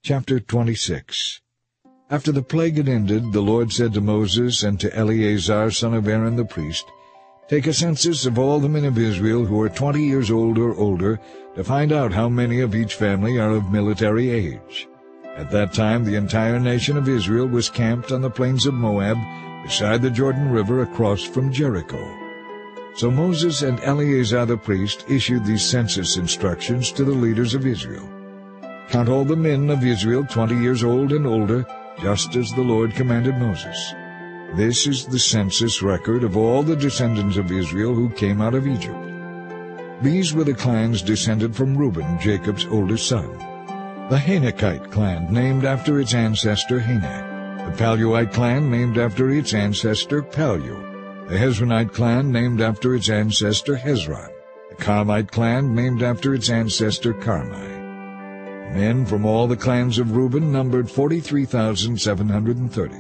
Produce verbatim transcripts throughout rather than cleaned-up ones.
Chapter twenty-six. After the plague had ended, the Lord said to Moses and to Eleazar son of Aaron the priest, "Take a census of all the men of Israel who are twenty years old or older, to find out how many of each family are of military age." At that time the entire nation of Israel was camped on the plains of Moab, beside the Jordan River across from Jericho. So Moses and Eleazar the priest issued these census instructions to the leaders of Israel. "Count all the men of Israel twenty years old and older, just as the Lord commanded Moses. This is the census record of all the descendants of Israel who came out of Egypt. These were the clans descended from Reuben, Jacob's oldest son. The Hanakite clan, named after its ancestor Hanak. The Paluite clan, named after its ancestor Palu. The Hezronite clan, named after its ancestor Hezron. The Carmite clan, named after its ancestor Carmi. Men from all the clans of Reuben numbered forty-three thousand seven hundred thirty.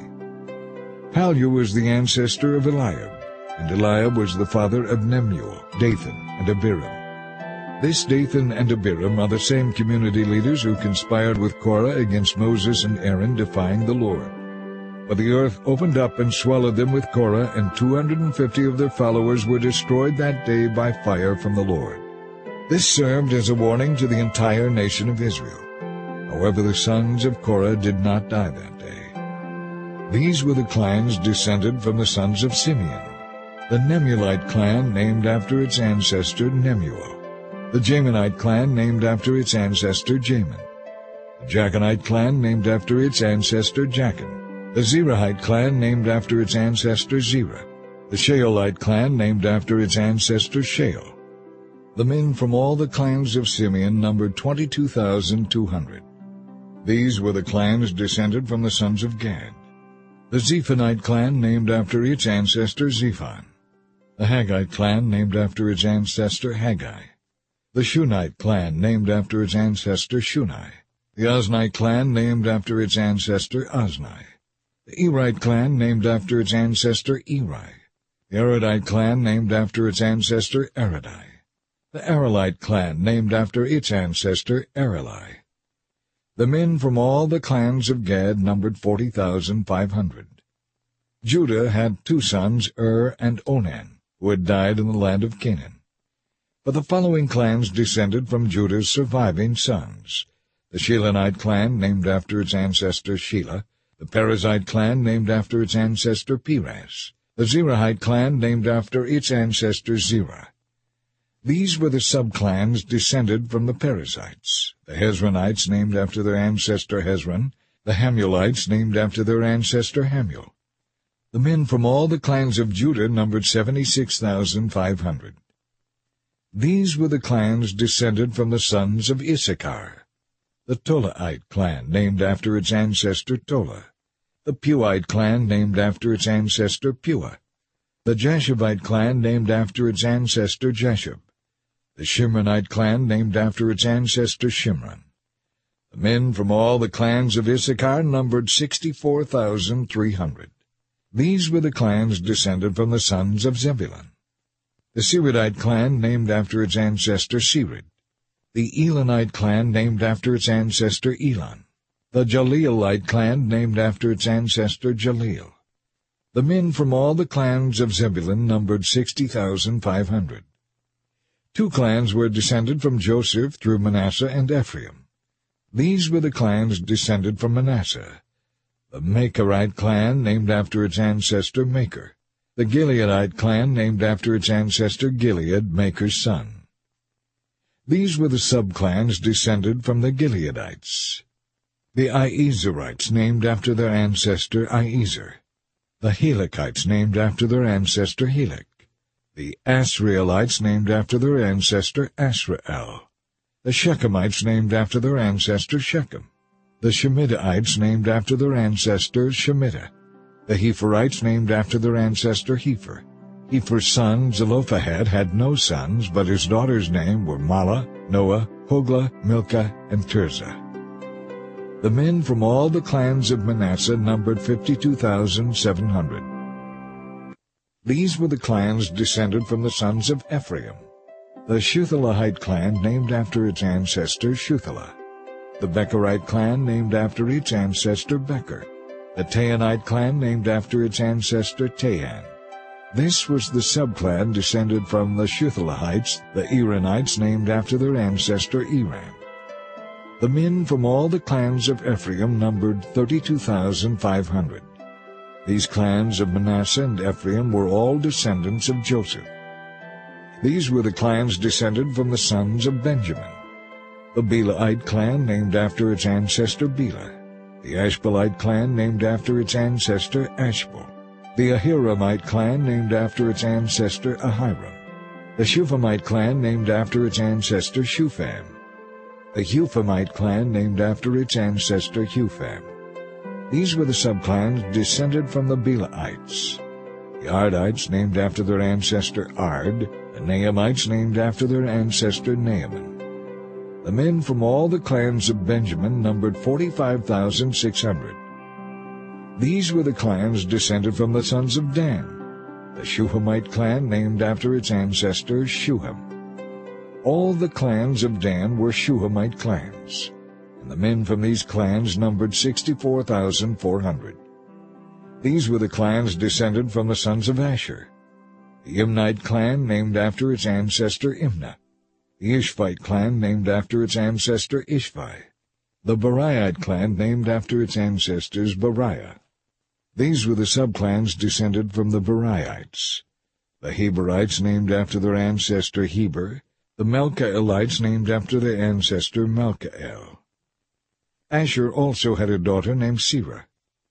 Palu was the ancestor of Eliab, and Eliab was the father of Nemuel, Dathan, and Abiram. This Dathan and Abiram are the same community leaders who conspired with Korah against Moses and Aaron, defying the Lord. But the earth opened up and swallowed them with Korah, and two hundred fifty of their followers were destroyed that day by fire from the Lord. This served as a warning to the entire nation of Israel. However, the sons of Korah did not die that day. These were the clans descended from the sons of Simeon. The Nemuelite clan, named after its ancestor Nemuel. The Jaminite clan, named after its ancestor Jamin. The Jachinite clan, named after its ancestor Jachin. The Zerahite clan, named after its ancestor Zerah. The Shaolite clan, named after its ancestor Shaol. The men from all the clans of Simeon numbered twenty-two thousand two hundred. These were the clans descended from the sons of Gad. The Zephonite clan, named after its ancestor Zephon. The Haggite clan, named after its ancestor Haggai. The Shunite clan, named after its ancestor Shunai. The Oznite clan, named after its ancestor Ozni. The Erite clan, named after its ancestor Eri. The Arodite clan, named after its ancestor Arodai. The Arelite clan, named after its ancestor Areli. The men from all the clans of Gad numbered forty thousand five hundred. Judah had two sons, Ur and Onan, who had died in the land of Canaan. But the following clans descended from Judah's surviving sons: the Shilonite clan, named after its ancestor Shelah. The Perizzite clan, named after its ancestor Perez. The Zerahite clan, named after its ancestor Zerah. These were the subclans descended from the Perizzites. The Hezronites, named after their ancestor Hezron. The Hamulites, named after their ancestor Hamuel. The men from all the clans of Judah numbered seventy-six thousand five hundred. These were the clans descended from the sons of Issachar. The Tolaite clan, named after its ancestor Tola. The Puite clan, named after its ancestor Pua. The Jashabite clan, named after its ancestor Jashub. The Shimronite clan, named after its ancestor Shimron. The men from all the clans of Issachar numbered sixty-four thousand three hundred. These were the clans descended from the sons of Zebulun. The Siridite clan, named after its ancestor Sirid. The Elonite clan, named after its ancestor Elon. The Jaleelite clan, named after its ancestor Jaleel. The men from all the clans of Zebulun numbered sixty thousand five hundred. Two clans were descended from Joseph through Manasseh and Ephraim. These were the clans descended from Manasseh: the Macherite clan, named after its ancestor Macher. The Gileadite clan, named after its ancestor Gilead, Macher's son. These were the subclans descended from the Gileadites: the Iezerites, named after their ancestor Iezer. The Helekites, named after their ancestor Helek. The Asrielites, named after their ancestor Asrael. The Shechemites, named after their ancestor Shechem. The Shemidaites, named after their ancestor Shemida. The Hepherites, named after their ancestor Hepher. Hepher's son Zelophehad had no sons, but his daughters' names were Mahlah, Noah, Hoglah, Milcah, and Tirzah. The men from all the clans of Manasseh numbered fifty-two thousand seven hundred. These were the clans descended from the sons of Ephraim: the Shuthelahite clan, named after its ancestor Shuthelah. the Becherite clan named after its ancestor Becher, the Taanite clan named after its ancestor Taan. This was the subclan descended from the Shuthalahites, the Eranites named after their ancestor Eran. The men from all the clans of Ephraim numbered thirty-two thousand five hundred. These clans of Manasseh and Ephraim were all descendants of Joseph. These were the clans descended from the sons of Benjamin. The Belahite clan named after its ancestor Bela, the Ashbelite clan named after its ancestor Ashbel, the Ahiramite clan named after its ancestor Ahiram, the Shuphamite clan named after its ancestor Shupham, the Huphamite clan named after its ancestor Hupham. These were the subclans descended from the Belaites. The Ardites named after their ancestor Ard, the Naamites named after their ancestor Naaman. The men from all the clans of Benjamin numbered forty-five thousand six hundred. These were the clans descended from the sons of Dan, the Shuhamite clan named after its ancestor Shuham. All the clans of Dan were Shuhamite clans, and the men from these clans numbered sixty-four thousand four hundred. These were the clans descended from the sons of Asher, the Imnite clan named after its ancestor Imnah, the Ishvite clan named after its ancestor Ishvi, the Bariite clan named after its ancestors Bariah. These were the subclans descended from the Bariites, the Heberites named after their ancestor Heber, the Melchaelites named after their ancestor Melchael. Asher also had a daughter named Serah.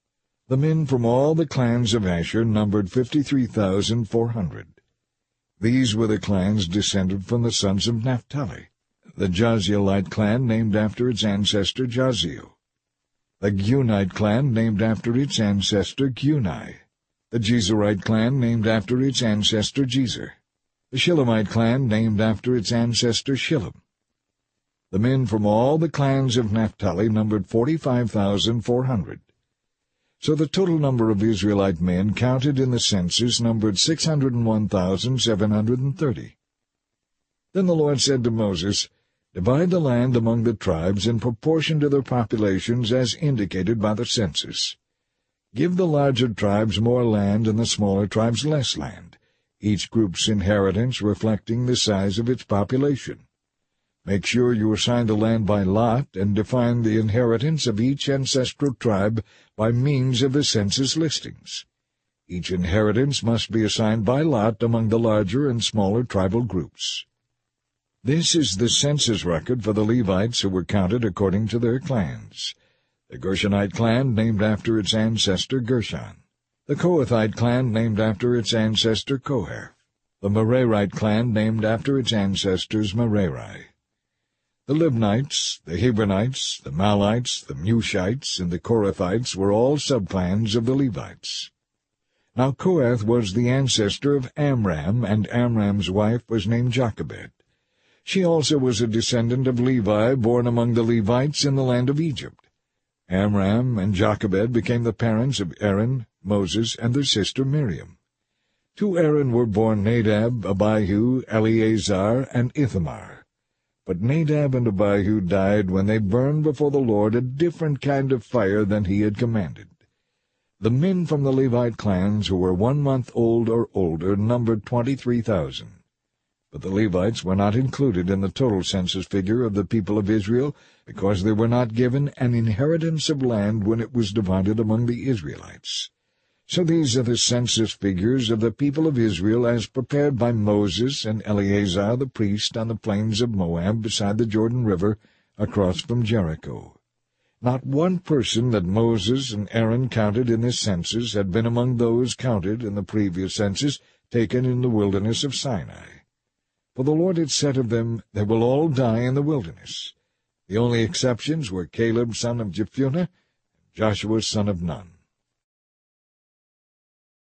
The men from all the clans of Asher numbered fifty-three thousand four hundred. These were the clans descended from the sons of Naphtali, the Jahzeelite clan named after its ancestor Jahzeel, the Gunite clan named after its ancestor Guni, the Jezerite clan named after its ancestor Jezer, the Shilamite clan named after its ancestor Shillam. The men from all the clans of Naphtali numbered forty-five thousand four hundred. So the total number of Israelite men counted in the census numbered six hundred and one thousand seven hundred and thirty. Then the Lord said to Moses, "Divide the land among the tribes in proportion to their populations as indicated by the census. Give the larger tribes more land and the smaller tribes less land, each group's inheritance reflecting the size of its population. Make sure you assign the land by lot and define the inheritance of each ancestral tribe by means of the census listings. Each inheritance must be assigned by lot among the larger and smaller tribal groups." This is the census record for the Levites who were counted according to their clans. The Gershonite clan named after its ancestor Gershon, the Kohathite clan named after its ancestor Kohath, the Merarite clan named after its ancestors Merari. The Libnites, the Hebronites, the Malites, the Mushites, and the Korathites were all subclans of the Levites. Now Kohath was the ancestor of Amram, and Amram's wife was named Jochebed. She also was a descendant of Levi, born among the Levites in the land of Egypt. Amram and Jochebed became the parents of Aaron, Moses, and their sister Miriam. To Aaron were born Nadab, Abihu, Eleazar, and Ithamar. But Nadab and Abihu died when they burned before the Lord a different kind of fire than he had commanded. The men from the Levite clans who were one month old or older numbered twenty-three thousand. But the Levites were not included in the total census figure of the people of Israel, because they were not given an inheritance of land when it was divided among the Israelites. So these are the census figures of the people of Israel as prepared by Moses and Eleazar the priest on the plains of Moab beside the Jordan River across from Jericho. Not one person that Moses and Aaron counted in this census had been among those counted in the previous census taken in the wilderness of Sinai. For the Lord had said of them, "They will all die in the wilderness." The only exceptions were Caleb son of Jephunneh and Joshua son of Nun.